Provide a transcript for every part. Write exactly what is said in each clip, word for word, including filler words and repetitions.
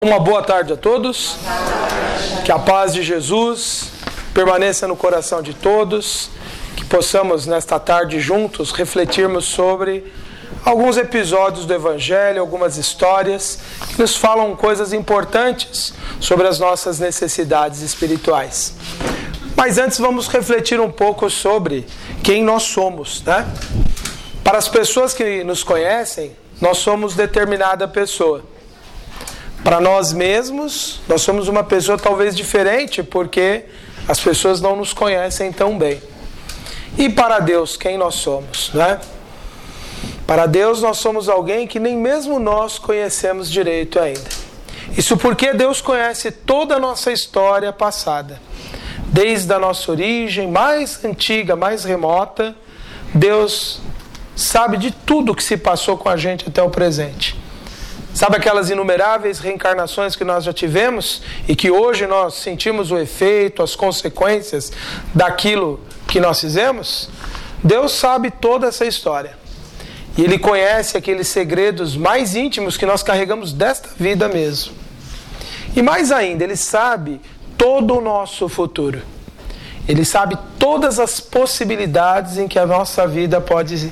Uma boa tarde a todos, que a paz de Jesus permaneça no coração de todos, que possamos nesta tarde juntos refletirmos sobre alguns episódios do Evangelho, algumas histórias que nos falam coisas importantes sobre as nossas necessidades espirituais. Mas antes vamos refletir um pouco sobre quem nós somos, né? Para as pessoas que nos conhecem, nós somos determinada pessoa. Para nós mesmos, nós somos uma pessoa talvez diferente, porque as pessoas não nos conhecem tão bem. E para Deus, quem nós somos, né? Para Deus, nós somos alguém que nem mesmo nós conhecemos direito ainda. Isso porque Deus conhece toda a nossa história passada. Desde a nossa origem mais antiga, mais remota, Deus sabe de tudo que se passou com a gente até o presente. Sabe aquelas inumeráveis reencarnações que nós já tivemos e que hoje nós sentimos o efeito, as consequências daquilo que nós fizemos? Deus sabe toda essa história. E Ele conhece aqueles segredos mais íntimos que nós carregamos desta vida mesmo. E mais ainda, Ele sabe todo o nosso futuro. Ele sabe todas as possibilidades em que a nossa vida pode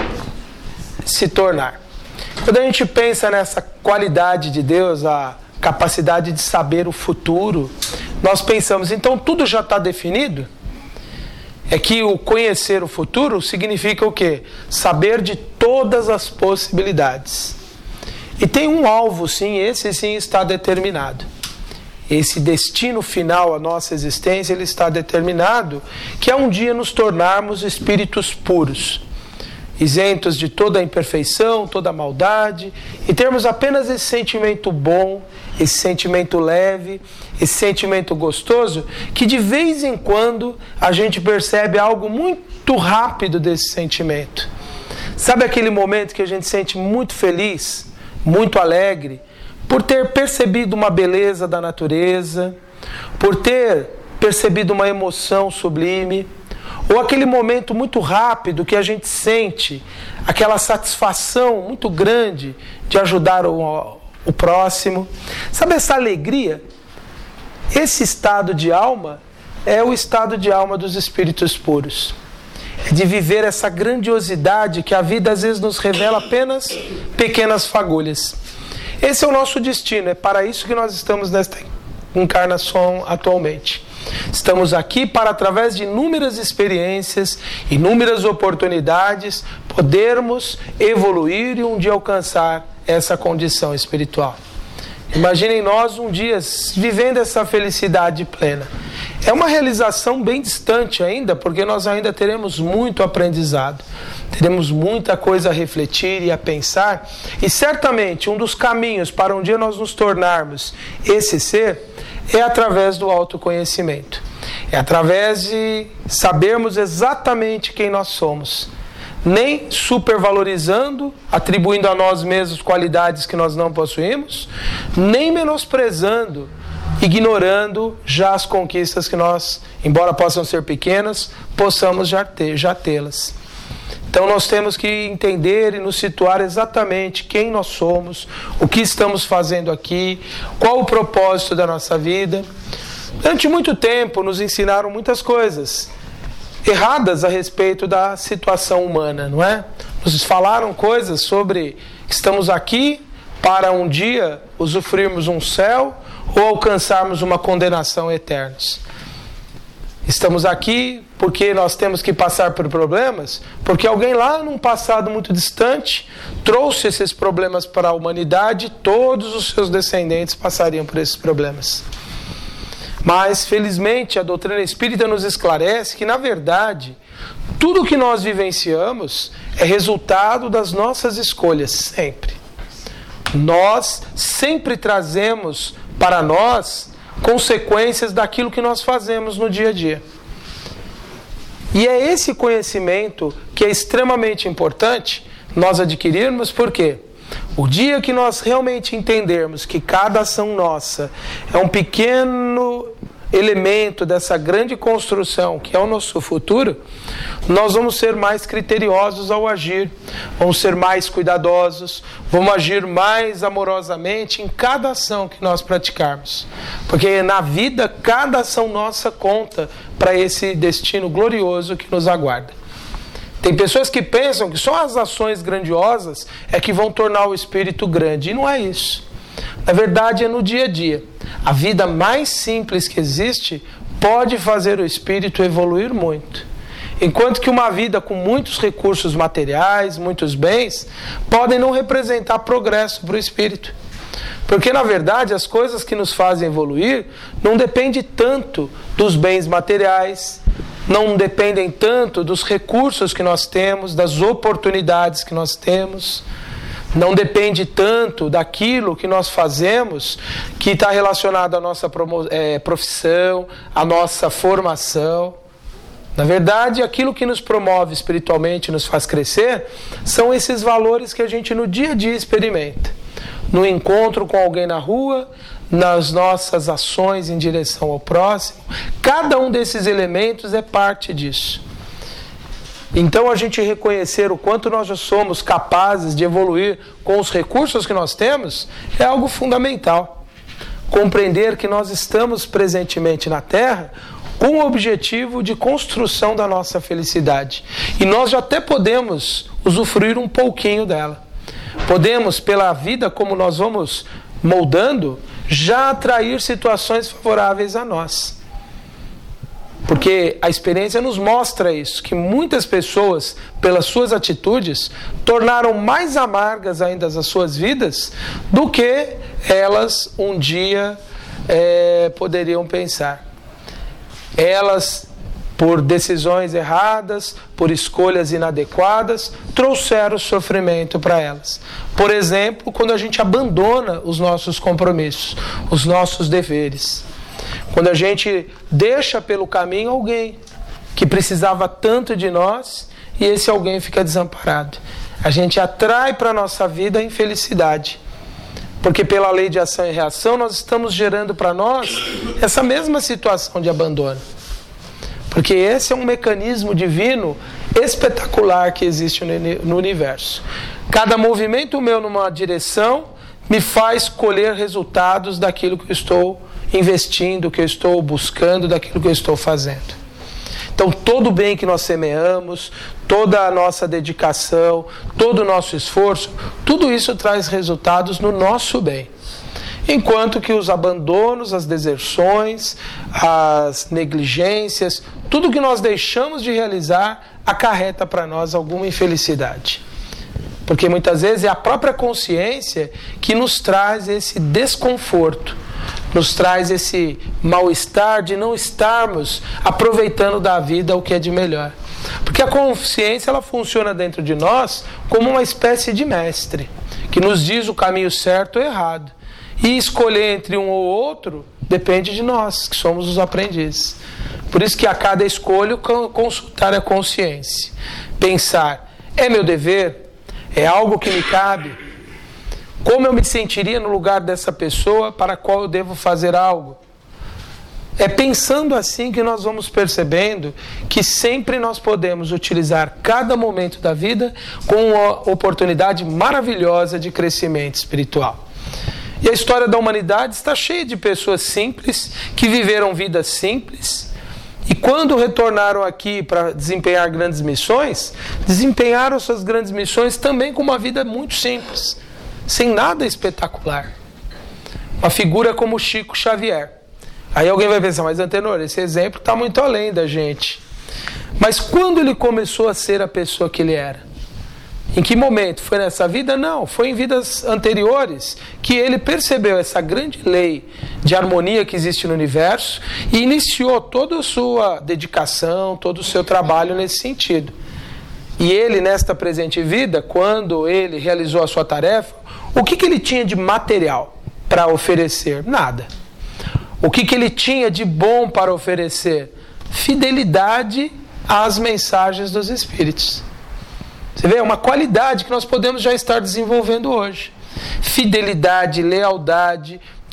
se tornar. Quando a gente pensa nessa qualidade de Deus, a capacidade de saber o futuro, nós pensamos, então tudo já está definido? É que o conhecer o futuro significa o quê? Saber de todas as possibilidades. E tem um alvo, sim, esse sim está determinado. Esse destino final à nossa existência, ele está determinado, que é um dia nos tornarmos espíritos puros, isentos de toda a imperfeição, toda a maldade, e termos apenas esse sentimento bom, esse sentimento leve, esse sentimento gostoso, que de vez em quando a gente percebe algo muito rápido desse sentimento. Sabe aquele momento que a gente se sente muito feliz, muito alegre, por ter percebido uma beleza da natureza, por ter percebido uma emoção sublime, ou aquele momento muito rápido que a gente sente aquela satisfação muito grande de ajudar o, o próximo. Sabe essa alegria? Esse estado de alma é o estado de alma dos espíritos puros. É de viver essa grandiosidade que a vida às vezes nos revela apenas pequenas fagulhas. Esse é o nosso destino, é para isso que nós estamos nesta encarnação atualmente. Estamos aqui para, através de inúmeras experiências, inúmeras oportunidades, podermos evoluir e um dia alcançar essa condição espiritual. Imaginem nós um dia vivendo essa felicidade plena. É uma realização bem distante ainda, porque nós ainda teremos muito aprendizado. Teremos muita coisa a refletir e a pensar. E certamente um dos caminhos para um dia nós nos tornarmos esse ser é através do autoconhecimento. É através de sabermos exatamente quem nós somos. Nem supervalorizando, atribuindo a nós mesmos qualidades que nós não possuímos, nem menosprezando, ignorando já as conquistas que nós, embora possam ser pequenas, possamos já ter, já tê-las. Então nós temos que entender e nos situar exatamente quem nós somos, o que estamos fazendo aqui, qual o propósito da nossa vida. Durante muito tempo nos ensinaram muitas coisas erradas a respeito da situação humana, não é? Nos falaram coisas sobre que estamos aqui para um dia usufruirmos um céu ou alcançarmos uma condenação eterna. Estamos aqui porque nós temos que passar por problemas, porque alguém lá num passado muito distante trouxe esses problemas para a humanidade e todos os seus descendentes passariam por esses problemas. Mas, felizmente, a doutrina espírita nos esclarece que, na verdade, tudo o que nós vivenciamos é resultado das nossas escolhas, sempre. Nós sempre trazemos para nós consequências daquilo que nós fazemos no dia a dia. E é esse conhecimento que é extremamente importante nós adquirirmos, porque o dia que nós realmente entendermos que cada ação nossa é um pequeno elemento dessa grande construção que é o nosso futuro, nós vamos ser mais criteriosos ao agir, vamos ser mais cuidadosos, vamos agir mais amorosamente em cada ação que nós praticarmos. Porque na vida, cada ação nossa conta para esse destino glorioso que nos aguarda. Tem pessoas que pensam que só as ações grandiosas é que vão tornar o espírito grande, e não é isso. Na verdade, é no dia a dia. A vida mais simples que existe pode fazer o espírito evoluir muito. Enquanto que uma vida com muitos recursos materiais, muitos bens, podem não representar progresso para o espírito. Porque, na verdade, as coisas que nos fazem evoluir não dependem tanto dos bens materiais, não dependem tanto dos recursos que nós temos, das oportunidades que nós temos, não depende tanto daquilo que nós fazemos que está relacionado à nossa promo- é, profissão, à nossa formação. Na verdade, aquilo que nos promove espiritualmente, nos faz crescer, são esses valores que a gente no dia a dia experimenta. No encontro com alguém na rua, nas nossas ações em direção ao próximo, cada um desses elementos é parte disso. Então, a gente reconhecer o quanto nós já somos capazes de evoluir com os recursos que nós temos é algo fundamental. Compreender que nós estamos presentemente na Terra com o objetivo de construção da nossa felicidade. E nós já até podemos usufruir um pouquinho dela. Podemos, pela vida como nós vamos moldando, já atrair situações favoráveis a nós. Porque a experiência nos mostra isso, que muitas pessoas, pelas suas atitudes, tornaram mais amargas ainda as suas vidas do que elas um dia é, poderiam pensar. Elas, por decisões erradas, por escolhas inadequadas, trouxeram sofrimento para elas. Por exemplo, quando a gente abandona os nossos compromissos, os nossos deveres. Quando a gente deixa pelo caminho alguém que precisava tanto de nós e esse alguém fica desamparado. A gente atrai para a nossa vida a infelicidade. Porque pela lei de ação e reação nós estamos gerando para nós essa mesma situação de abandono. Porque esse é um mecanismo divino espetacular que existe no universo. Cada movimento meu numa direção me faz colher resultados daquilo que eu estou investindo, que eu estou buscando, daquilo que eu estou fazendo. Então, todo o bem que nós semeamos, toda a nossa dedicação, todo o nosso esforço, tudo isso traz resultados no nosso bem. Enquanto que os abandonos, as deserções, as negligências, tudo que nós deixamos de realizar acarreta para nós alguma infelicidade. Porque muitas vezes é a própria consciência que nos traz esse desconforto, nos traz esse mal-estar de não estarmos aproveitando da vida o que é de melhor. Porque a consciência ela funciona dentro de nós como uma espécie de mestre, que nos diz o caminho certo ou errado. E escolher entre um ou outro depende de nós, que somos os aprendizes. Por isso que a cada escolha consultar a consciência. Pensar, é meu dever? É algo que me cabe? Como eu me sentiria no lugar dessa pessoa para a qual eu devo fazer algo? É pensando assim que nós vamos percebendo que sempre nós podemos utilizar cada momento da vida com uma oportunidade maravilhosa de crescimento espiritual. E a história da humanidade está cheia de pessoas simples, que viveram vidas simples, e quando retornaram aqui para desempenhar grandes missões, desempenharam suas grandes missões também com uma vida muito simples, sem nada espetacular. Uma figura como Chico Xavier. Aí alguém vai pensar, mas Antenor, esse exemplo está muito além da gente. Mas quando ele começou a ser a pessoa que ele era? Em que momento? Foi nessa vida? Não, foi em vidas anteriores que ele percebeu essa grande lei de harmonia que existe no universo e iniciou toda a sua dedicação, todo o seu trabalho nesse sentido. E ele, nesta presente vida, quando ele realizou a sua tarefa, o que, que ele tinha de material para oferecer? Nada. O que, que ele tinha de bom para oferecer? Fidelidade às mensagens dos Espíritos. Você vê, é uma qualidade que nós podemos já estar desenvolvendo hoje. Fidelidade, lealdade,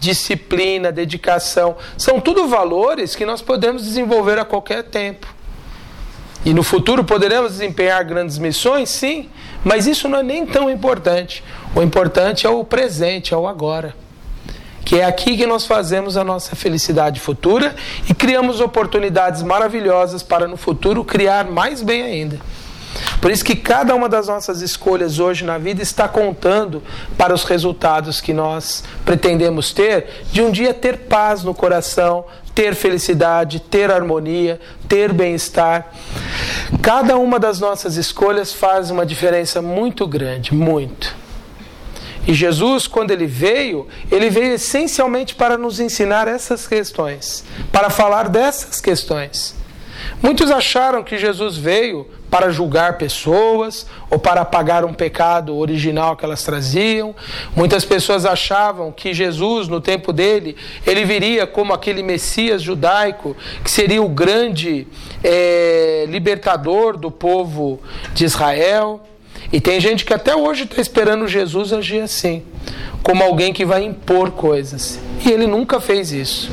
disciplina, dedicação. São tudo valores que nós podemos desenvolver a qualquer tempo. E no futuro poderemos desempenhar grandes missões? Sim, mas isso não é nem tão importante. O importante é o presente, é o agora. Que é aqui que nós fazemos a nossa felicidade futura e criamos oportunidades maravilhosas para no futuro criar mais bem ainda. Por isso que cada uma das nossas escolhas hoje na vida está contando para os resultados que nós pretendemos ter, de um dia ter paz no coração, ter felicidade, ter harmonia, ter bem-estar. Cada uma das nossas escolhas faz uma diferença muito grande, muito. E Jesus, quando Ele veio, Ele veio essencialmente para nos ensinar essas questões, para falar dessas questões. Muitos acharam que Jesus veio para julgar pessoas ou para apagar um pecado original que elas traziam. Muitas pessoas achavam que Jesus, no tempo dele, ele viria como aquele Messias judaico, que seria o grande é, libertador do povo de Israel. E tem gente que até hoje está esperando Jesus agir assim, como alguém que vai impor coisas. E ele nunca fez isso.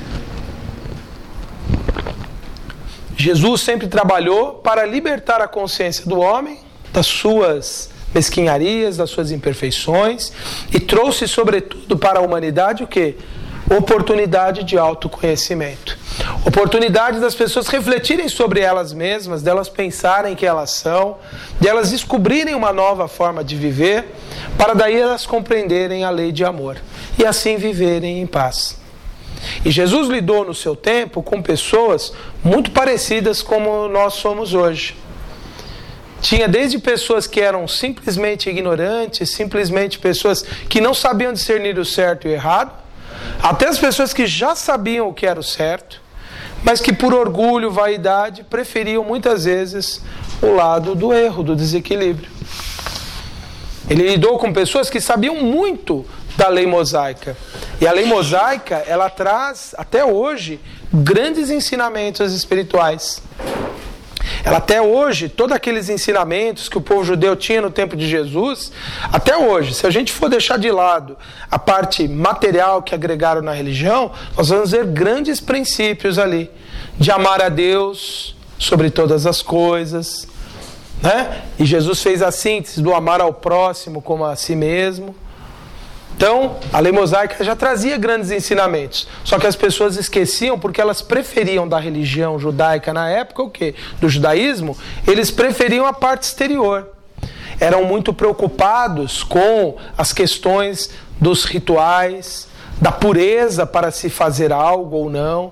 Jesus sempre trabalhou para libertar a consciência do homem das suas mesquinharias, das suas imperfeições, e trouxe sobretudo para a humanidade o quê? Oportunidade de autoconhecimento. Oportunidade das pessoas refletirem sobre elas mesmas, delas pensarem que elas são, delas descobrirem uma nova forma de viver, para daí elas compreenderem a lei de amor e assim viverem em paz. E Jesus lidou no seu tempo com pessoas muito parecidas como nós somos hoje. Tinha desde pessoas que eram simplesmente ignorantes, simplesmente pessoas que não sabiam discernir o certo e o errado, até as pessoas que já sabiam o que era o certo, mas que por orgulho, vaidade, preferiam muitas vezes o lado do erro, do desequilíbrio. Ele lidou com pessoas que sabiam muito da lei mosaica. E a lei mosaica, ela traz, até hoje, grandes ensinamentos espirituais. Ela até hoje, todos aqueles ensinamentos que o povo judeu tinha no tempo de Jesus, até hoje, se a gente for deixar de lado a parte material que agregaram na religião, nós vamos ver grandes princípios ali, de amar a Deus sobre todas as coisas, né? E Jesus fez a síntese do amar ao próximo como a si mesmo. Então, a lei mosaica já trazia grandes ensinamentos, só que as pessoas esqueciam porque elas preferiam da religião judaica na época o quê? Do judaísmo, eles preferiam a parte exterior. Eram muito preocupados com as questões dos rituais, da pureza para se fazer algo ou não.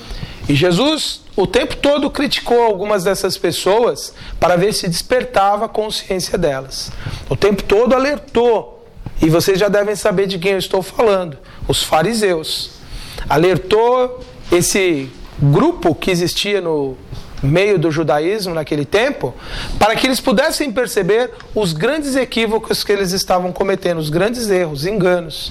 E Jesus, o tempo todo, criticou algumas dessas pessoas para ver se despertava a consciência delas. O tempo todo alertou. E vocês já devem saber de quem eu estou falando, os fariseus. Alertou esse grupo que existia no meio do judaísmo naquele tempo, para que eles pudessem perceber os grandes equívocos que eles estavam cometendo, os grandes erros, enganos.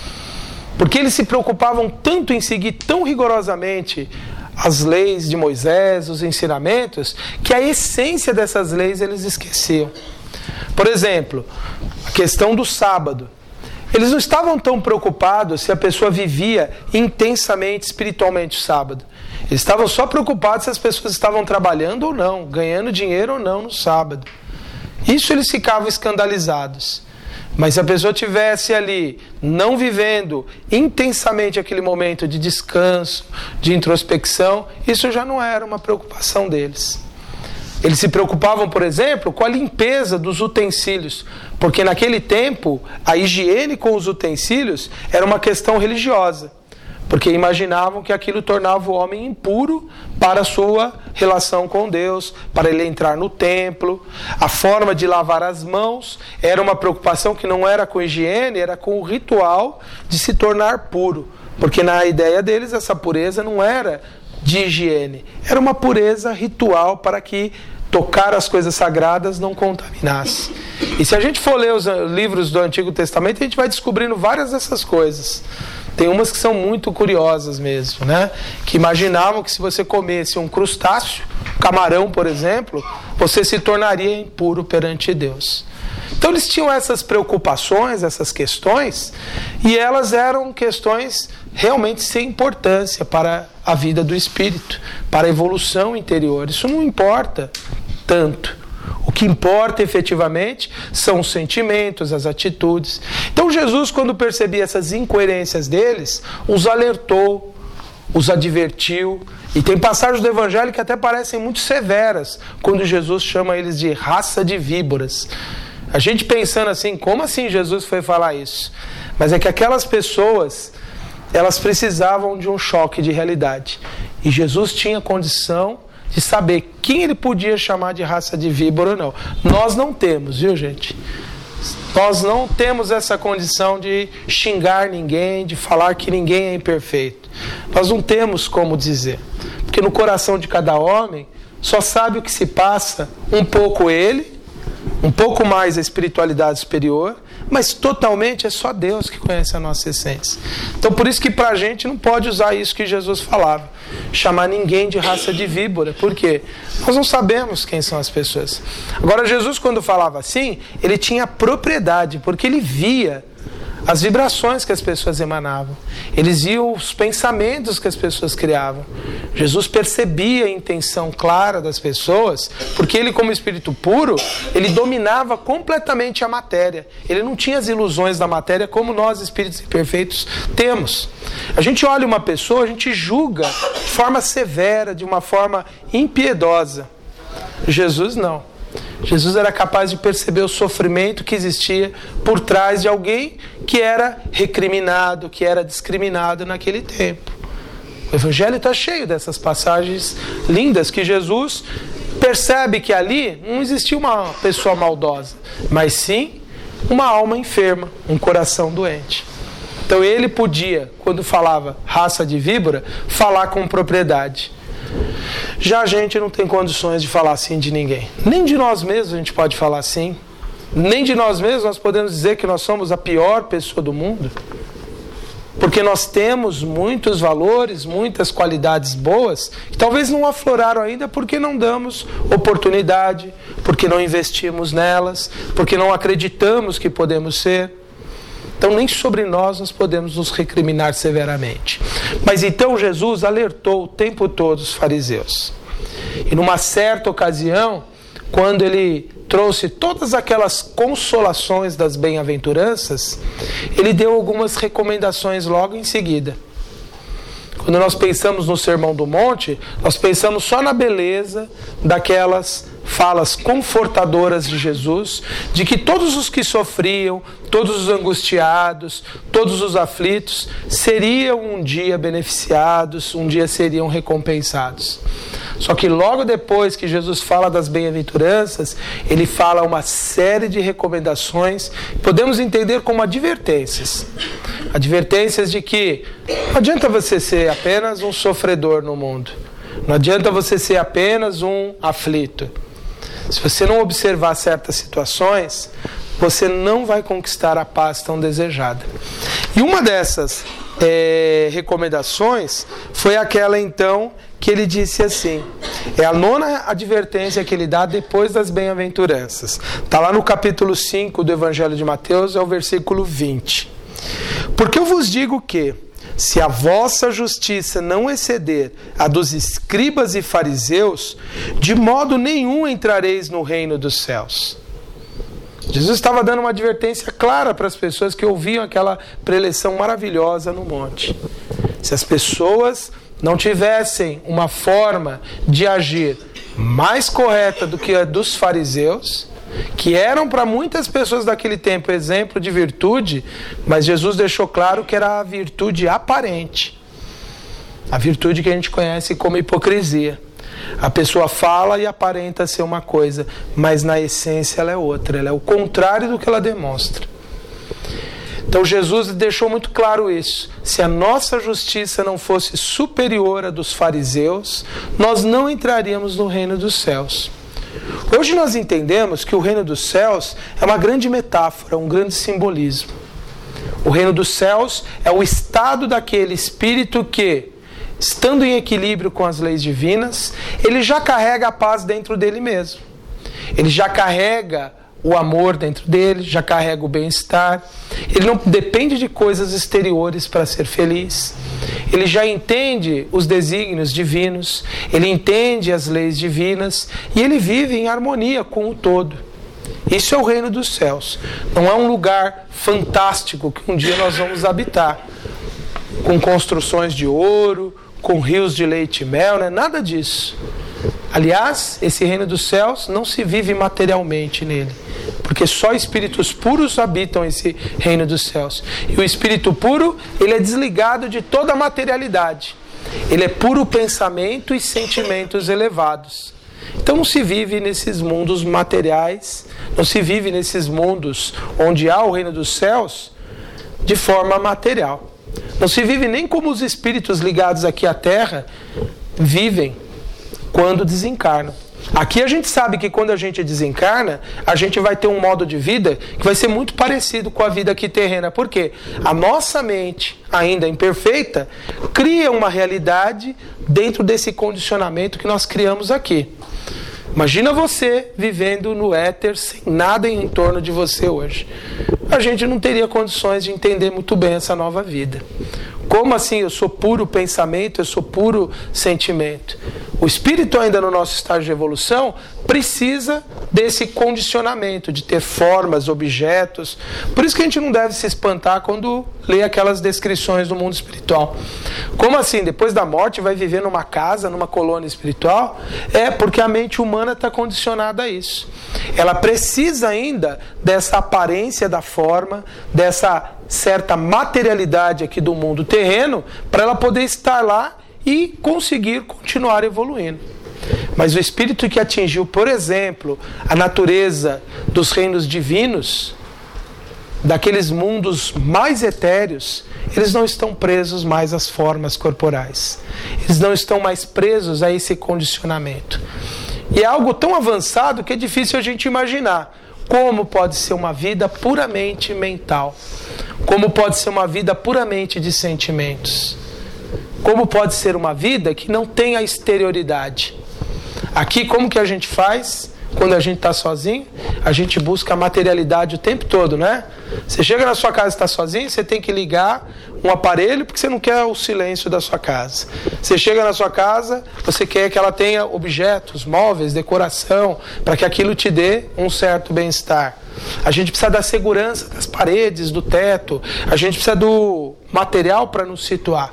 Porque eles se preocupavam tanto em seguir tão rigorosamente as leis de Moisés, os ensinamentos, que a essência dessas leis eles esqueciam. Por exemplo, a questão do sábado. Eles não estavam tão preocupados se a pessoa vivia intensamente, espiritualmente o sábado. Eles estavam só preocupados se as pessoas estavam trabalhando ou não, ganhando dinheiro ou não no sábado. Isso eles ficavam escandalizados. Mas se a pessoa estivesse ali, não vivendo intensamente aquele momento de descanso, de introspecção, isso já não era uma preocupação deles. Eles se preocupavam, por exemplo, com a limpeza dos utensílios, porque naquele tempo a higiene com os utensílios era uma questão religiosa, porque imaginavam que aquilo tornava o homem impuro para a sua relação com Deus, para ele entrar no templo. A forma de lavar as mãos era uma preocupação que não era com higiene, era com o ritual de se tornar puro, porque na ideia deles essa pureza não era de higiene, era uma pureza ritual para que tocar as coisas sagradas não contaminasse. E se a gente for ler os livros do Antigo Testamento, a gente vai descobrindo várias dessas coisas. Tem umas que são muito curiosas mesmo, né? Que imaginavam que se você comesse um crustáceo, camarão, por exemplo, você se tornaria impuro perante Deus. Então eles tinham essas preocupações, essas questões, e elas eram questões realmente sem importância para a vida do espírito, para a evolução interior. Isso não importa tanto. O que importa efetivamente são os sentimentos, as atitudes. Então Jesus, quando percebia essas incoerências deles, os alertou, os advertiu. E tem passagens do Evangelho que até parecem muito severas, quando Jesus chama eles de raça de víboras. A gente pensando assim, como assim Jesus foi falar isso? Mas é que aquelas pessoas, elas precisavam de um choque de realidade. E Jesus tinha condição de saber quem ele podia chamar de raça de víbora ou não. Nós não temos, viu, gente? Nós não temos essa condição de xingar ninguém, de falar que ninguém é imperfeito. Nós não temos como dizer. Porque no coração de cada homem só sabe o que se passa um pouco ele, um pouco mais a espiritualidade superior, mas totalmente é só Deus que conhece a nossa essência. Então por isso que pra gente não pode usar isso que Jesus falava, chamar ninguém de raça de víbora. Por quê? Nós não sabemos quem são as pessoas. Agora Jesus, quando falava assim, ele tinha propriedade, porque ele via as vibrações que as pessoas emanavam. Eles viam os pensamentos que as pessoas criavam. Jesus percebia a intenção clara das pessoas, porque ele, como espírito puro, ele dominava completamente a matéria. Ele não tinha as ilusões da matéria como nós, espíritos imperfeitos, temos. A gente olha uma pessoa, a gente julga de forma severa, de uma forma impiedosa. Jesus não. Jesus era capaz de perceber o sofrimento que existia por trás de alguém que era recriminado, que era discriminado naquele tempo. O Evangelho está cheio dessas passagens lindas que Jesus percebe que ali não existia uma pessoa maldosa, mas sim uma alma enferma, um coração doente. Então ele podia, quando falava raça de víbora, falar com propriedade. Já a gente não tem condições de falar assim de ninguém. Nem de nós mesmos a gente pode falar assim. Nem de nós mesmos nós podemos dizer que nós somos a pior pessoa do mundo. Porque nós temos muitos valores, muitas qualidades boas, que talvez não afloraram ainda porque não damos oportunidade, porque não investimos nelas, porque não acreditamos que podemos ser. Então nem sobre nós nós podemos nos recriminar severamente. Mas então Jesus alertou o tempo todo os fariseus. E numa certa ocasião, quando ele trouxe todas aquelas consolações das bem-aventuranças, ele deu algumas recomendações logo em seguida. Quando nós pensamos no Sermão do Monte, nós pensamos só na beleza daquelas falas confortadoras de Jesus, de que todos os que sofriam, todos os angustiados, todos os aflitos, seriam um dia beneficiados, um dia seriam recompensados. Só que logo depois que Jesus fala das bem-aventuranças, ele fala uma série de recomendações, podemos entender como advertências. Advertências de que não adianta você ser apenas um sofredor no mundo. Não adianta você ser apenas um aflito. Se você não observar certas situações, você não vai conquistar a paz tão desejada. E uma dessas é, recomendações foi aquela então que ele disse assim, é a nona advertência que ele dá depois das bem-aventuranças. Está lá no capítulo cinco do Evangelho de Mateus, é o versículo vinte. Porque eu vos digo que, se a vossa justiça não exceder a dos escribas e fariseus, de modo nenhum entrareis no reino dos céus. Jesus estava dando uma advertência clara para as pessoas que ouviam aquela preleção maravilhosa no monte. Se as pessoas não tivessem uma forma de agir mais correta do que a dos fariseus, que eram para muitas pessoas daquele tempo exemplo de virtude, mas Jesus deixou claro que era a virtude aparente, a virtude que a gente conhece como hipocrisia. A pessoa fala e aparenta ser uma coisa, mas na essência ela é outra, ela é o contrário do que ela demonstra. Então Jesus deixou muito claro isso. Se a nossa justiça não fosse superior à dos fariseus, nós não entraríamos no reino dos céus. Hoje nós entendemos que o reino dos céus é uma grande metáfora, um grande simbolismo. O reino dos céus é o estado daquele espírito que, estando em equilíbrio com as leis divinas, ele já carrega a paz dentro dele mesmo. Ele já carrega o amor dentro dele, já carrega o bem-estar. Ele não depende de coisas exteriores para ser feliz. Ele já entende os desígnios divinos, ele entende as leis divinas e ele vive em harmonia com o todo. Isso é o reino dos céus. Não é um lugar fantástico que um dia nós vamos habitar, com construções de ouro, com rios de leite e mel, não é nada disso. Aliás, esse reino dos céus não se vive materialmente nele, porque só espíritos puros habitam esse reino dos céus. E o espírito puro, ele é desligado de toda a materialidade. Ele é puro pensamento e sentimentos elevados. Então não se vive nesses mundos materiais, não se vive nesses mundos onde há o reino dos céus de forma material. Não se vive nem como os espíritos ligados aqui à Terra vivem quando desencarnam. Aqui a gente sabe que quando a gente desencarna, a gente vai ter um modo de vida que vai ser muito parecido com a vida aqui terrena. Por quê? A nossa mente, ainda imperfeita, cria uma realidade dentro desse condicionamento que nós criamos aqui. Imagina você vivendo no éter sem nada em torno de você hoje. A gente não teria condições de entender muito bem essa nova vida. Como assim? Eu sou puro pensamento, eu sou puro sentimento. O espírito ainda no nosso estágio de evolução precisa desse condicionamento, de ter formas, objetos. Por isso que a gente não deve se espantar quando lê aquelas descrições do mundo espiritual. Como assim? Depois da morte vai viver numa casa, numa colônia espiritual? É porque a mente humana está condicionada a isso. Ela precisa ainda dessa aparência da forma, dessa certa materialidade aqui do mundo terreno, para ela poder estar lá e conseguir continuar evoluindo. Mas o espírito que atingiu, por exemplo, a natureza dos reinos divinos, daqueles mundos mais etéreos, eles não estão presos mais às formas corporais. Eles não estão mais presos a esse condicionamento. E é algo tão avançado que é difícil a gente imaginar como pode ser uma vida puramente mental, como pode ser uma vida puramente de sentimentos, como pode ser uma vida que não tem a exterioridade. Aqui, como que a gente faz quando a gente está sozinho? A gente busca a materialidade o tempo todo, né? Você chega na sua casa e está sozinho, você tem que ligar um aparelho porque você não quer o silêncio da sua casa. Você chega na sua casa, você quer que ela tenha objetos, móveis, decoração, para que aquilo te dê um certo bem-estar. A gente precisa da segurança das paredes, do teto, a gente precisa do material para nos situar.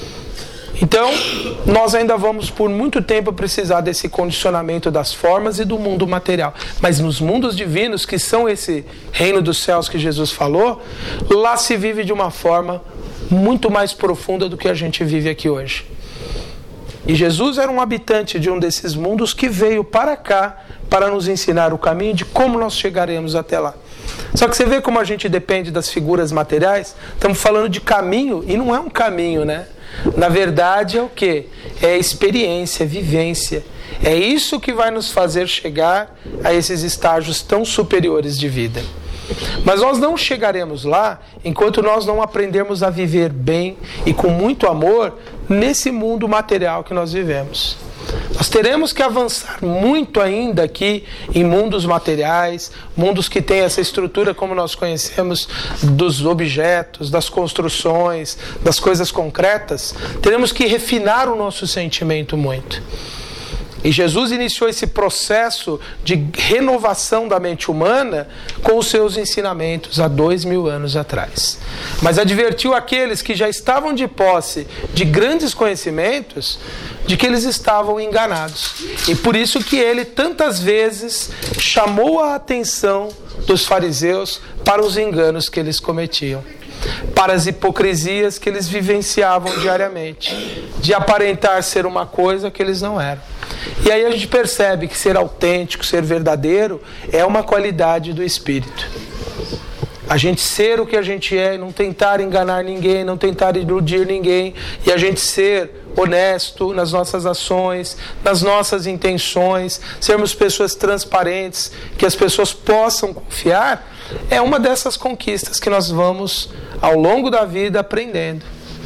Então, nós ainda vamos por muito tempo precisar desse condicionamento das formas e do mundo material. Mas nos mundos divinos, que são esse reino dos céus que Jesus falou, lá se vive de uma forma muito mais profunda do que a gente vive aqui hoje. E Jesus era um habitante de um desses mundos que veio para cá para nos ensinar o caminho de como nós chegaremos até lá. Só que você vê como a gente depende das figuras materiais? Estamos falando de caminho e não é um caminho, né? Na verdade é o quê? É experiência, vivência. É isso que vai nos fazer chegar a esses estágios tão superiores de vida. Mas nós não chegaremos lá enquanto nós não aprendermos a viver bem e com muito amor nesse mundo material que nós vivemos. Nós teremos que avançar muito ainda aqui em mundos materiais, mundos que têm essa estrutura como nós conhecemos dos objetos, das construções, das coisas concretas. Teremos que refinar o nosso sentimento muito. E Jesus iniciou esse processo de renovação da mente humana com os seus ensinamentos há dois mil anos atrás. Mas advertiu aqueles que já estavam de posse de grandes conhecimentos de que eles estavam enganados. E por isso que ele tantas vezes chamou a atenção dos fariseus para os enganos que eles cometiam, para as hipocrisias que eles vivenciavam diariamente, de aparentar ser uma coisa que eles não eram. E aí a gente percebe que ser autêntico, ser verdadeiro, é uma qualidade do espírito. A gente ser o que a gente é, não tentar enganar ninguém, não tentar iludir ninguém, e a gente ser honesto nas nossas ações, nas nossas intenções, sermos pessoas transparentes, que as pessoas possam confiar, é uma dessas conquistas que nós vamos, ao longo da vida, aprendendo.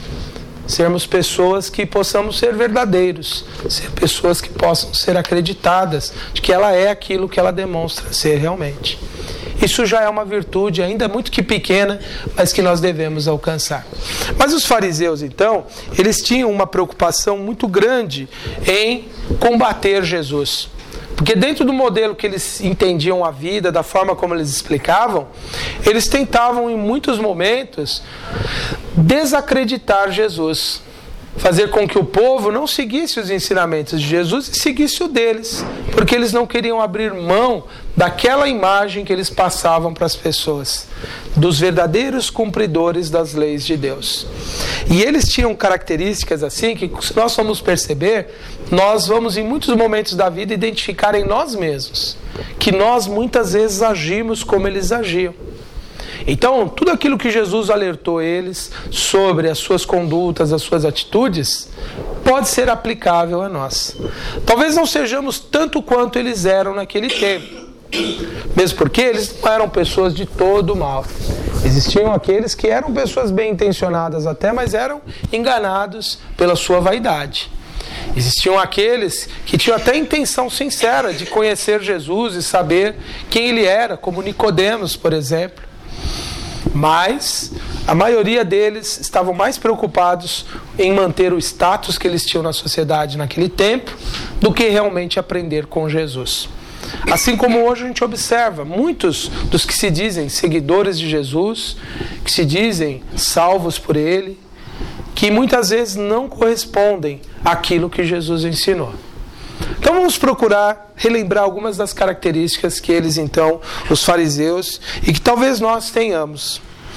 Sermos pessoas que possamos ser verdadeiros, ser pessoas que possam ser acreditadas de que ela é aquilo que ela demonstra ser realmente. Isso já é uma virtude, ainda muito que pequena, mas que nós devemos alcançar. Mas os fariseus, então, eles tinham uma preocupação muito grande em combater Jesus. Porque dentro do modelo que eles entendiam a vida, da forma como eles explicavam, eles tentavam em muitos momentos desacreditar Jesus. Fazer com que o povo não seguisse os ensinamentos de Jesus e seguisse o deles. Porque eles não queriam abrir mão daquela imagem que eles passavam para as pessoas. Dos verdadeiros cumpridores das leis de Deus. E eles tinham características assim que, se nós formos perceber, nós vamos em muitos momentos da vida identificar em nós mesmos. Que nós muitas vezes agimos como eles agiam. Então, tudo aquilo que Jesus alertou eles sobre as suas condutas, as suas atitudes, pode ser aplicável a nós. Talvez não sejamos tanto quanto eles eram naquele tempo. Mesmo porque eles não eram pessoas de todo mal. Existiam aqueles que eram pessoas bem intencionadas até, mas eram enganados pela sua vaidade. Existiam aqueles que tinham até intenção sincera de conhecer Jesus e saber quem ele era, como Nicodemos, por exemplo. Mas a maioria deles estavam mais preocupados em manter o status que eles tinham na sociedade naquele tempo do que realmente aprender com Jesus. Assim como hoje a gente observa muitos dos que se dizem seguidores de Jesus, que se dizem salvos por ele, que muitas vezes não correspondem àquilo que Jesus ensinou. Então vamos procurar relembrar algumas das características que eles, então, os fariseus, e que talvez nós tenhamos.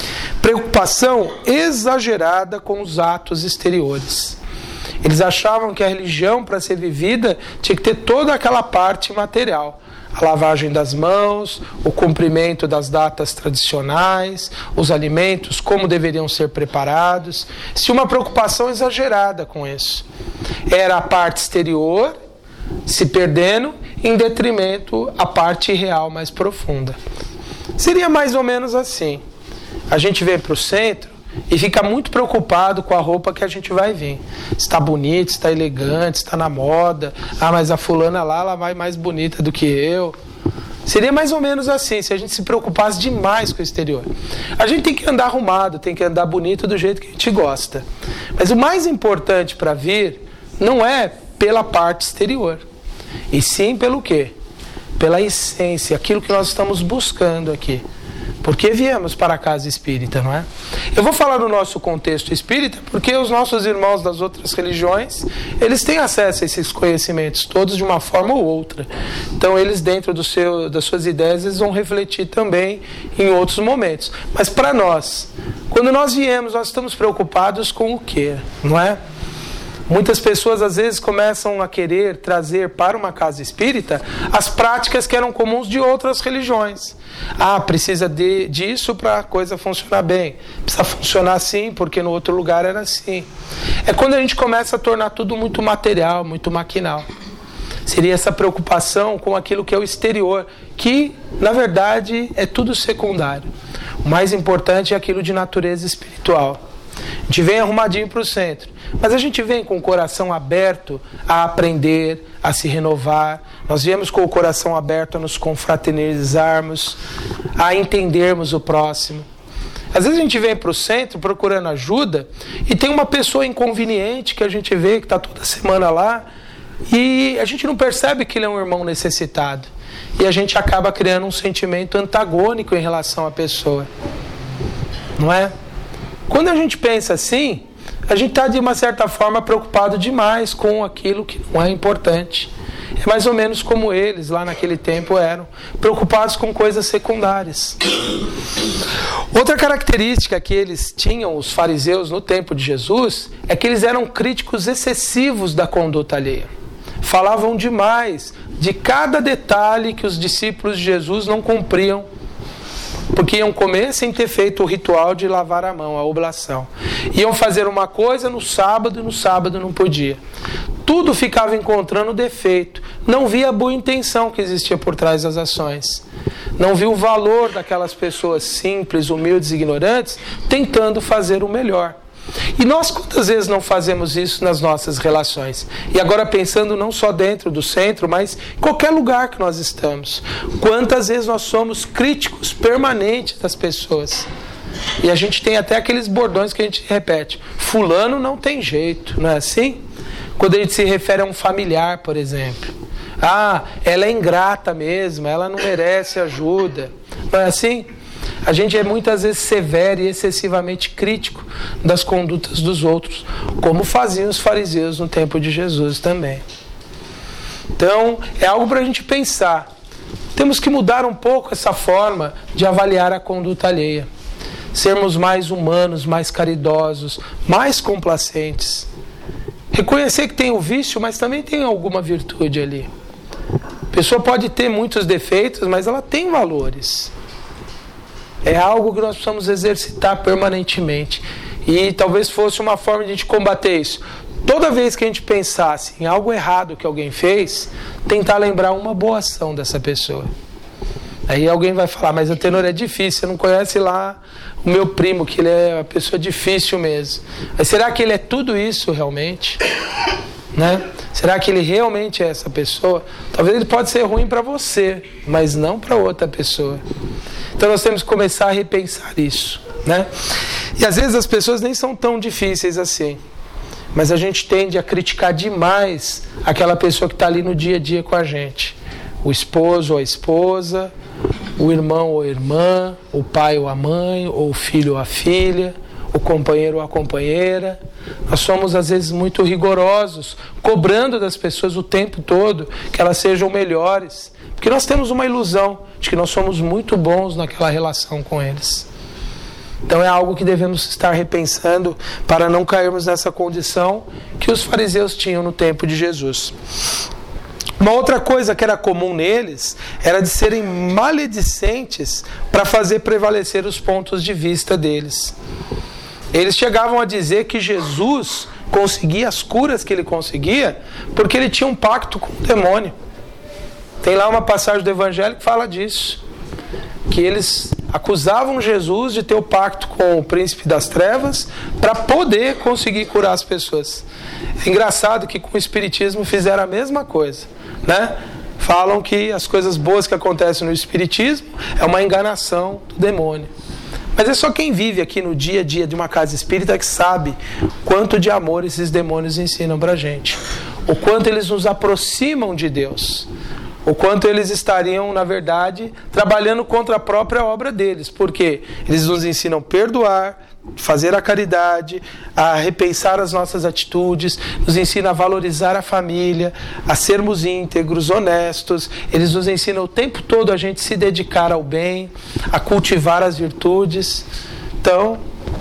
Preocupação exagerada com os atos exteriores. Eles achavam que a religião, para ser vivida, tinha que ter toda aquela parte material. A lavagem das mãos, o cumprimento das datas tradicionais, os alimentos, como deveriam ser preparados. Tinha uma preocupação exagerada com isso. Era a parte exterior se perdendo em detrimento à parte real mais profunda. Seria mais ou menos assim. A gente vem para o centro e fica muito preocupado com a roupa que a gente vai vir. Está bonito, está elegante, está na moda. Ah, mas a fulana lá, ela vai mais bonita do que eu. Seria mais ou menos assim, se a gente se preocupasse demais com o exterior. A gente tem que andar arrumado, tem que andar bonito do jeito que a gente gosta. Mas o mais importante para vir não é pela parte exterior, e sim pelo quê? Pela essência, aquilo que nós estamos buscando aqui. Porque viemos para a casa espírita, não é? Eu vou falar no nosso contexto espírita, porque os nossos irmãos das outras religiões, eles têm acesso a esses conhecimentos todos de uma forma ou outra. Então eles, dentro do seu, das suas ideias, eles vão refletir também em outros momentos. Mas para nós, quando nós viemos, nós estamos preocupados com o quê? Não é? Muitas pessoas às vezes começam a querer trazer para uma casa espírita as práticas que eram comuns de outras religiões. Ah, precisa de, disso para a coisa funcionar bem. Precisa funcionar assim porque no outro lugar era assim. É quando a gente começa a tornar tudo muito material, muito maquinal. Seria essa preocupação com aquilo que é o exterior, que na verdade é tudo secundário. O mais importante é aquilo de natureza espiritual. A gente vem arrumadinho para o centro, mas a gente vem com o coração aberto a aprender, a se renovar. Nós viemos com o coração aberto a nos confraternizarmos, a entendermos o próximo. Às vezes a gente vem para o centro procurando ajuda e tem uma pessoa inconveniente que a gente vê que está toda semana lá e a gente não percebe que ele é um irmão necessitado. E a gente acaba criando um sentimento antagônico em relação à pessoa. Não é? Quando a gente pensa assim, a gente está de uma certa forma preocupado demais com aquilo que não é importante. É mais ou menos como eles lá naquele tempo eram, preocupados com coisas secundárias. Outra característica que eles tinham, os fariseus, no tempo de Jesus, é que eles eram críticos excessivos da conduta alheia. Falavam demais de cada detalhe que os discípulos de Jesus não cumpriam, porque iam comer sem ter feito o ritual de lavar a mão, a oblação. Iam fazer uma coisa no sábado e no sábado não podia. Tudo ficava encontrando defeito. Não via a boa intenção que existia por trás das ações. Não via o valor daquelas pessoas simples, humildes e ignorantes tentando fazer o melhor. E nós quantas vezes não fazemos isso nas nossas relações? E agora pensando não só dentro do centro, mas em qualquer lugar que nós estamos. Quantas vezes nós somos críticos permanentes das pessoas? E a gente tem até aqueles bordões que a gente repete. Fulano não tem jeito, não é assim? Quando a gente se refere a um familiar, por exemplo. Ah, ela é ingrata mesmo, ela não merece ajuda. Não é assim? A gente é muitas vezes severo e excessivamente crítico das condutas dos outros, como faziam os fariseus no tempo de Jesus também. Então, é algo para a gente pensar. Temos que mudar um pouco essa forma de avaliar a conduta alheia. Sermos mais humanos, mais caridosos, mais complacentes. Reconhecer que tem o vício, mas também tem alguma virtude ali. A pessoa pode ter muitos defeitos, mas ela tem valores. É algo que nós precisamos exercitar permanentemente. E talvez fosse uma forma de a gente combater isso. Toda vez que a gente pensasse em algo errado que alguém fez, tentar lembrar uma boa ação dessa pessoa. Aí alguém vai falar, mas o tenor é difícil, você não conhece lá o meu primo, que ele é uma pessoa difícil mesmo. Mas será que ele é tudo isso realmente? Né? Será que ele realmente é essa pessoa? Talvez ele pode ser ruim para você, mas não para outra pessoa. Então nós temos que começar a repensar isso, né? E às vezes as pessoas nem são tão difíceis assim, mas a gente tende a criticar demais aquela pessoa que está ali no dia a dia com a gente. O esposo ou a esposa, o irmão ou a irmã, o pai ou a mãe, ou o filho ou a filha, o companheiro ou a companheira. Nós somos às vezes muito rigorosos, cobrando das pessoas o tempo todo que elas sejam melhores, porque nós temos uma ilusão de que nós somos muito bons naquela relação com eles. Então é algo que devemos estar repensando para não cairmos nessa condição que os fariseus tinham no tempo de Jesus. Uma outra coisa que era comum neles era de serem maledicentes para fazer prevalecer os pontos de vista deles. Eles chegavam a dizer que Jesus conseguia as curas que ele conseguia porque ele tinha um pacto com o demônio. Tem lá uma passagem do Evangelho que fala disso. Que eles acusavam Jesus de ter o pacto com o príncipe das trevas para poder conseguir curar as pessoas. É engraçado que com o Espiritismo fizeram a mesma coisa, né? Falam que as coisas boas que acontecem no Espiritismo é uma enganação do demônio. Mas é só quem vive aqui no dia a dia de uma casa espírita que sabe quanto de amor esses demônios ensinam para a gente. O quanto eles nos aproximam de Deus. O quanto eles estariam, na verdade, trabalhando contra a própria obra deles. Porque eles nos ensinam a perdoar, fazer a caridade, a repensar as nossas atitudes, nos ensinam a valorizar a família, a sermos íntegros, honestos. Eles nos ensinam o tempo todo a gente se dedicar ao bem, a cultivar as virtudes. Então,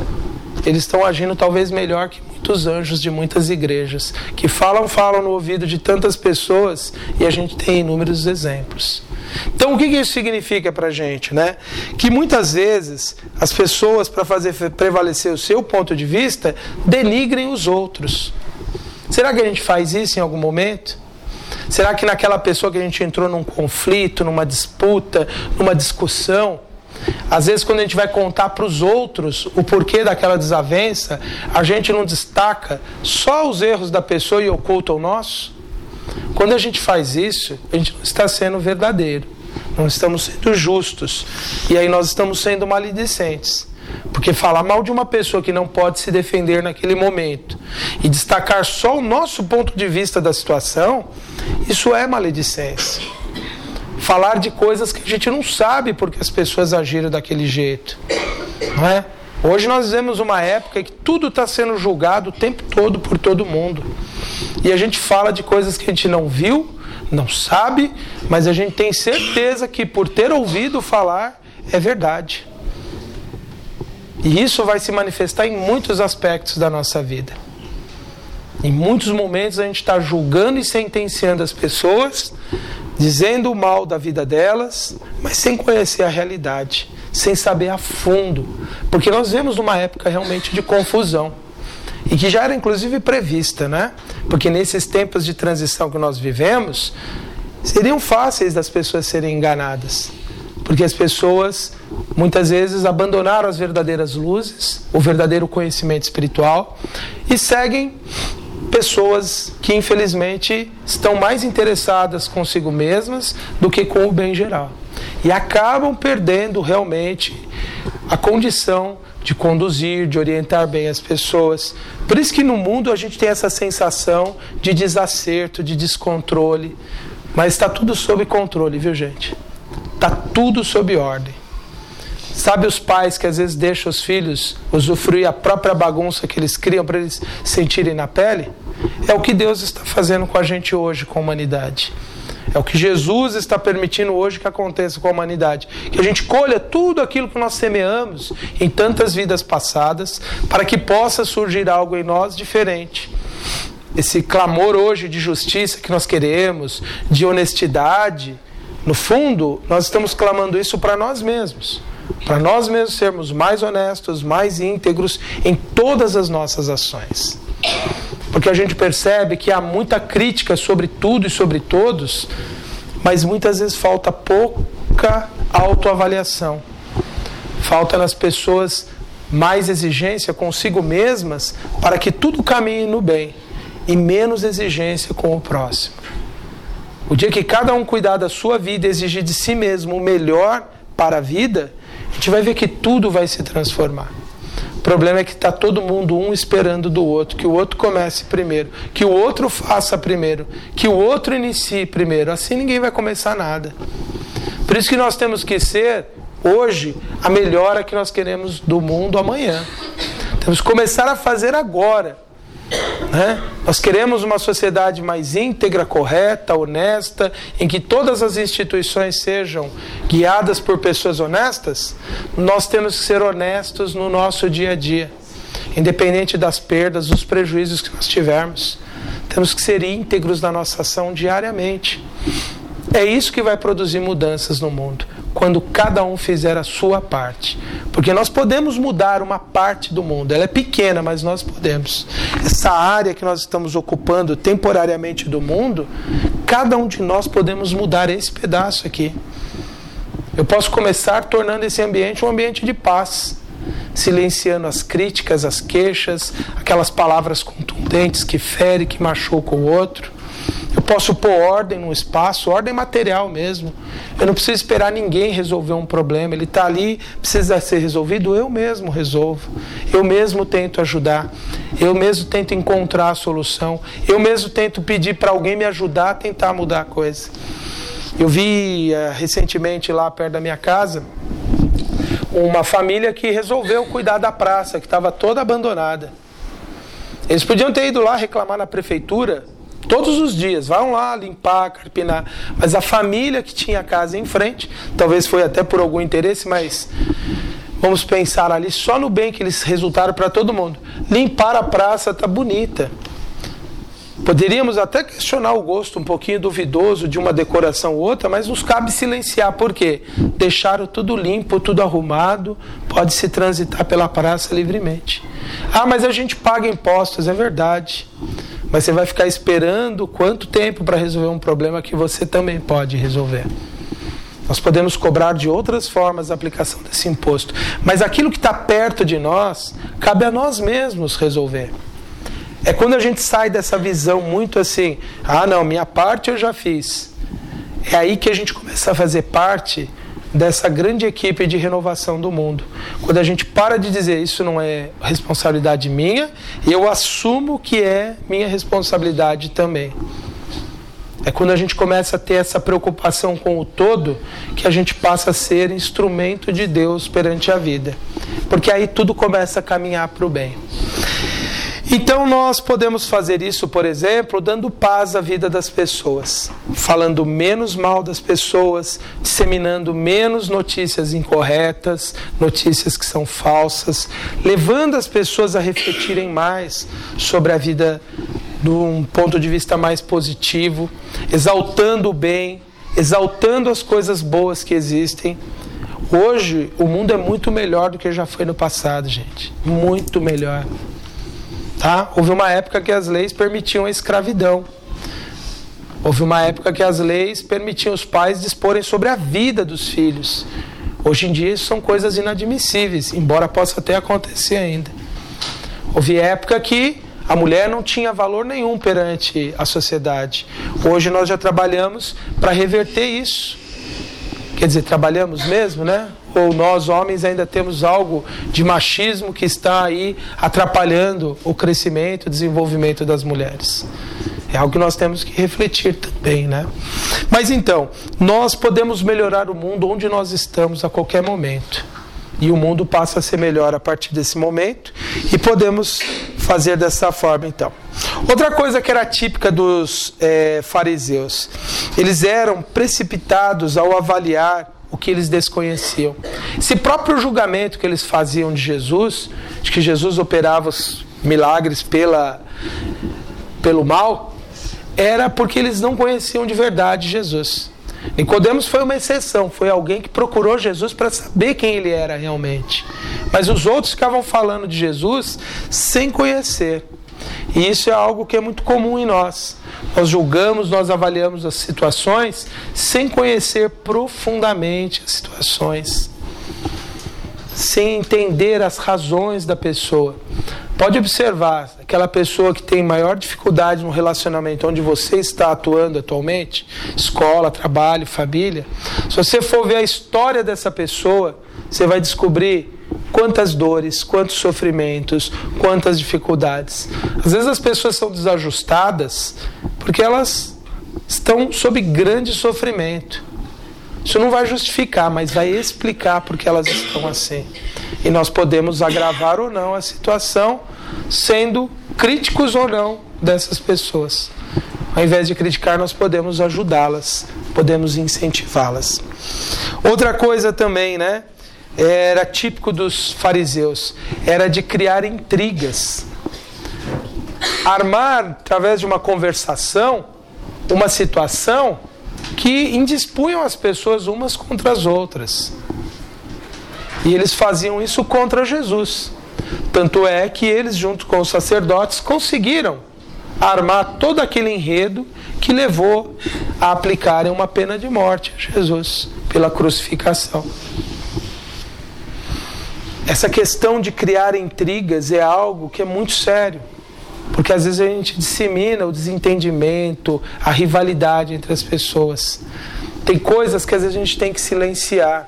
eles estão agindo talvez melhor que muitos anjos de muitas igrejas, que falam, falam no ouvido de tantas pessoas, e a gente tem inúmeros exemplos. Então o que isso significa para a gente, né? Que muitas vezes as pessoas, para fazer prevalecer o seu ponto de vista, denigrem os outros. Será que a gente faz isso em algum momento? Será que naquela pessoa que a gente entrou num conflito, numa disputa, numa discussão, às vezes quando a gente vai contar para os outros o porquê daquela desavença, a gente não destaca só os erros da pessoa e oculta o nosso? Quando a gente faz isso, a gente não está sendo verdadeiro, não estamos sendo justos, e aí nós estamos sendo maledicentes. Porque falar mal de uma pessoa que não pode se defender naquele momento e destacar só o nosso ponto de vista da situação, isso é maledicência. Falar de coisas que a gente não sabe porque as pessoas agiram daquele jeito, não é? Hoje nós vivemos uma época que tudo está sendo julgado o tempo todo por todo mundo. E a gente fala de coisas que a gente não viu, não sabe, mas a gente tem certeza que por ter ouvido falar é verdade. E isso vai se manifestar em muitos aspectos da nossa vida. Em muitos momentos a gente está julgando e sentenciando as pessoas, dizendo o mal da vida delas, mas sem conhecer a realidade, sem saber a fundo. Porque nós vemos uma época realmente de confusão, e que já era inclusive prevista, né? Porque nesses tempos de transição que nós vivemos, seriam fáceis das pessoas serem enganadas. Porque as pessoas, muitas vezes, abandonaram as verdadeiras luzes, o verdadeiro conhecimento espiritual, e seguem pessoas que, infelizmente, estão mais interessadas consigo mesmas do que com o bem geral. E acabam perdendo, realmente, a condição de conduzir, de orientar bem as pessoas. Por isso que no mundo a gente tem essa sensação de desacerto, de descontrole. Mas está tudo sob controle, viu, gente? Está tudo sob ordem. Sabe os pais que às vezes deixam os filhos usufruir a própria bagunça que eles criam para eles sentirem na pele? É o que Deus está fazendo com a gente hoje, com a humanidade. É o que Jesus está permitindo hoje que aconteça com a humanidade. Que a gente colha tudo aquilo que nós semeamos em tantas vidas passadas, para que possa surgir algo em nós diferente. Esse clamor hoje de justiça que nós queremos, de honestidade, no fundo, nós estamos clamando isso para nós mesmos. Para nós mesmos sermos mais honestos, mais íntegros em todas as nossas ações. Porque a gente percebe que há muita crítica sobre tudo e sobre todos, mas muitas vezes falta pouca autoavaliação. Falta nas pessoas mais exigência consigo mesmas para que tudo caminhe no bem e menos exigência com o próximo. O dia que cada um cuidar da sua vida e exigir de si mesmo o melhor para a vida, a gente vai ver que tudo vai se transformar. O problema é que está todo mundo um esperando do outro, que o outro comece primeiro, que o outro faça primeiro, que o outro inicie primeiro. Assim ninguém vai começar nada. Por isso que nós temos que ser, hoje, a melhora que nós queremos do mundo amanhã. Temos que começar a fazer agora. Né? Nós queremos uma sociedade mais íntegra, correta, honesta, em que todas as instituições sejam guiadas por pessoas honestas. Nós temos que ser honestos no nosso dia a dia, independente das perdas, dos prejuízos que nós tivermos. Temos que ser íntegros na nossa ação diariamente. É isso que vai produzir mudanças no mundo, quando cada um fizer a sua parte. Porque nós podemos mudar uma parte do mundo. Ela é pequena, mas nós podemos. Essa área que nós estamos ocupando temporariamente do mundo, cada um de nós podemos mudar esse pedaço aqui. Eu posso começar tornando esse ambiente um ambiente de paz, silenciando as críticas, as queixas, aquelas palavras contundentes que ferem, que machucam o outro. Eu posso pôr ordem no espaço, ordem material mesmo. Eu não preciso esperar ninguém resolver um problema. Ele está ali, precisa ser resolvido, eu mesmo resolvo. Eu mesmo tento ajudar. Eu mesmo tento encontrar a solução. Eu mesmo tento pedir para alguém me ajudar a tentar mudar a coisa. Eu vi uh, recentemente lá perto da minha casa uma família que resolveu cuidar da praça, que estava toda abandonada. Eles podiam ter ido lá reclamar na prefeitura todos os dias, vão lá limpar, carpinar, mas a família que tinha a casa em frente, talvez foi até por algum interesse, mas vamos pensar ali só no bem que eles resultaram para todo mundo. Limpar a praça está bonita. Poderíamos até questionar o gosto um pouquinho duvidoso de uma decoração ou outra, mas nos cabe silenciar. Por quê? Deixaram tudo limpo, tudo arrumado, pode-se transitar pela praça livremente. Ah, mas a gente paga impostos, é verdade. Mas você vai ficar esperando quanto tempo para resolver um problema que você também pode resolver? Nós podemos cobrar de outras formas a aplicação desse imposto. Mas aquilo que está perto de nós, cabe a nós mesmos resolver. É quando a gente sai dessa visão muito assim, ah não, minha parte eu já fiz. É aí que a gente começa a fazer parte dessa grande equipe de renovação do mundo. Quando a gente para de dizer, isso não é responsabilidade minha, eu assumo que é minha responsabilidade também. É quando a gente começa a ter essa preocupação com o todo, que a gente passa a ser instrumento de Deus perante a vida. Porque aí tudo começa a caminhar para o bem. Então nós podemos fazer isso, por exemplo, dando paz à vida das pessoas, falando menos mal das pessoas, disseminando menos notícias incorretas, notícias que são falsas, levando as pessoas a refletirem mais sobre a vida de um ponto de vista mais positivo, exaltando o bem, exaltando as coisas boas que existem. Hoje o mundo é muito melhor do que já foi no passado, gente, muito melhor. Tá? Houve uma época que as leis permitiam a escravidão. Houve uma época que as leis permitiam os pais disporem sobre a vida dos filhos. Hoje em dia isso são coisas inadmissíveis, embora possa até acontecer ainda. Houve época que a mulher não tinha valor nenhum perante a sociedade. Hoje nós já trabalhamos para reverter isso. Quer dizer, trabalhamos mesmo, né? Ou nós, homens, ainda temos algo de machismo que está aí atrapalhando o crescimento e desenvolvimento das mulheres. É algo que nós temos que refletir também, né? Mas então, nós podemos melhorar o mundo onde nós estamos a qualquer momento. E o mundo passa a ser melhor a partir desse momento. E podemos fazer dessa forma, então. Outra coisa que era típica dos é, fariseus. Eles eram precipitados ao avaliar o que eles desconheciam. Esse próprio julgamento que eles faziam de Jesus, de que Jesus operava os milagres pela, pelo mal, era porque eles não conheciam de verdade Jesus. Nicodemos foi uma exceção, foi alguém que procurou Jesus para saber quem ele era realmente. Mas os outros ficavam falando de Jesus sem conhecer. E isso é algo que é muito comum em nós. Nós julgamos, nós avaliamos as situações sem conhecer profundamente as situações, sem entender as razões da pessoa. Pode observar, aquela pessoa que tem maior dificuldade no relacionamento onde você está atuando atualmente, escola, trabalho, família, se você for ver a história dessa pessoa, você vai descobrir quantas dores, quantos sofrimentos, quantas dificuldades. Às vezes as pessoas são desajustadas porque elas estão sob grande sofrimento. Isso não vai justificar, mas vai explicar porque elas estão assim. E nós podemos agravar ou não a situação, sendo críticos ou não dessas pessoas. Ao invés de criticar, nós podemos ajudá-las, podemos incentivá-las. Outra coisa também, né? Era típico dos fariseus, era de criar intrigas. Armar, através de uma conversação, uma situação que indispunham as pessoas umas contra as outras. E eles faziam isso contra Jesus. Tanto é que eles, junto com os sacerdotes, conseguiram armar todo aquele enredo que levou a aplicarem uma pena de morte a Jesus pela crucificação. Essa questão de criar intrigas é algo que é muito sério, porque às vezes a gente dissemina o desentendimento, a rivalidade entre as pessoas. Tem coisas que às vezes a gente tem que silenciar.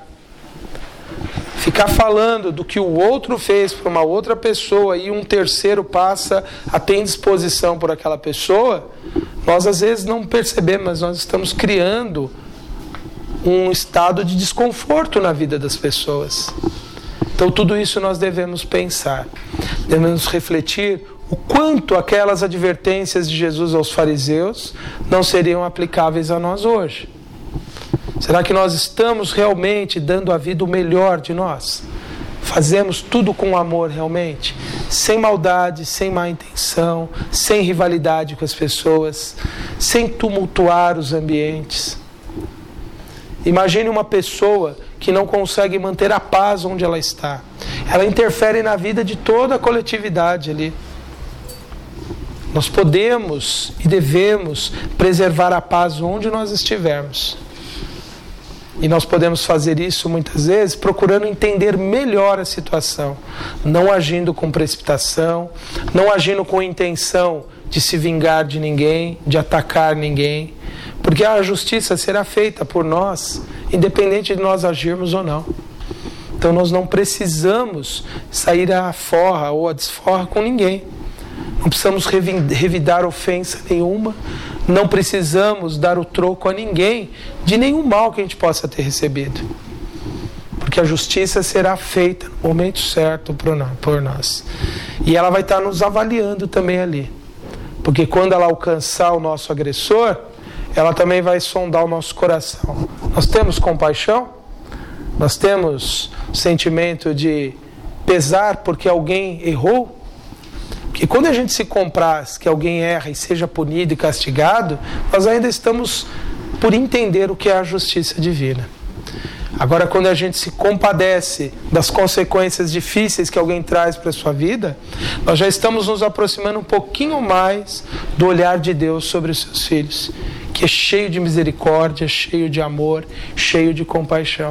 Ficar falando do que o outro fez para uma outra pessoa e um terceiro passa a ter indisposição por aquela pessoa, nós às vezes não percebemos, mas nós estamos criando um estado de desconforto na vida das pessoas. Então tudo isso nós devemos pensar, devemos refletir o quanto aquelas advertências de Jesus aos fariseus não seriam aplicáveis a nós hoje. Será que nós estamos realmente dando à vida o melhor de nós? Fazemos tudo com amor realmente? Sem maldade, sem má intenção, sem rivalidade com as pessoas, sem tumultuar os ambientes. Imagine uma pessoa que não consegue manter a paz onde ela está. Ela interfere na vida de toda a coletividade ali. Nós podemos e devemos preservar a paz onde nós estivermos. E nós podemos fazer isso muitas vezes procurando entender melhor a situação, não agindo com precipitação, não agindo com intenção de se vingar de ninguém, de atacar ninguém, porque a justiça será feita por nós, independente de nós agirmos ou não. Então nós não precisamos sair à forra ou à desforra com ninguém. Não precisamos revidar ofensa nenhuma, não precisamos dar o troco a ninguém de nenhum mal que a gente possa ter recebido. Porque a justiça será feita no momento certo por nós. E ela vai estar nos avaliando também ali. Porque quando ela alcançar o nosso agressor, ela também vai sondar o nosso coração. Nós temos compaixão? Nós temos sentimento de pesar porque alguém errou? Porque quando a gente se compraz que alguém erra e seja punido e castigado, nós ainda estamos por entender o que é a justiça divina. Agora, quando a gente se compadece das consequências difíceis que alguém traz para a sua vida, nós já estamos nos aproximando um pouquinho mais do olhar de Deus sobre os seus filhos, que é cheio de misericórdia, cheio de amor, cheio de compaixão.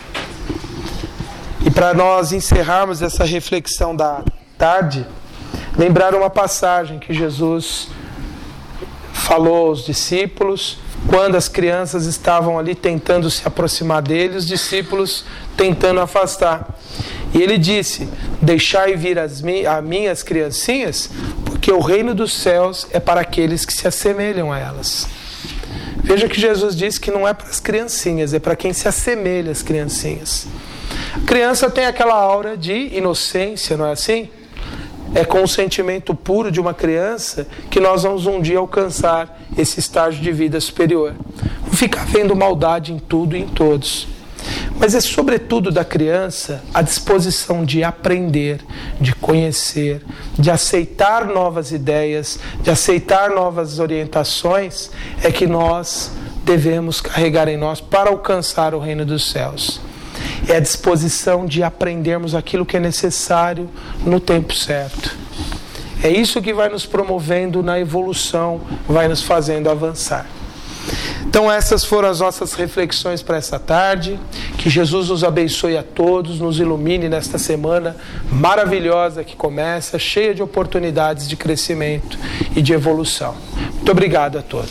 E para nós encerrarmos essa reflexão da tarde, lembrar uma passagem que Jesus falou aos discípulos, quando as crianças estavam ali tentando se aproximar dele, os discípulos tentando afastar. E ele disse: deixai vir as mi- a mim as criancinhas, porque o reino dos céus é para aqueles que se assemelham a elas. Veja que Jesus disse que não é para as criancinhas, é para quem se assemelha às criancinhas. A criança tem aquela aura de inocência, não é assim? É com o sentimento puro de uma criança que nós vamos um dia alcançar esse estágio de vida superior. Não ficar vendo maldade em tudo e em todos. Mas é sobretudo da criança a disposição de aprender, de conhecer, de aceitar novas ideias, de aceitar novas orientações, é que nós devemos carregar em nós para alcançar o reino dos céus. É a disposição de aprendermos aquilo que é necessário no tempo certo. É isso que vai nos promovendo na evolução, vai nos fazendo avançar. Então essas foram as nossas reflexões para essa tarde. Que Jesus nos abençoe a todos, nos ilumine nesta semana maravilhosa que começa, cheia de oportunidades de crescimento e de evolução. Muito obrigado a todos.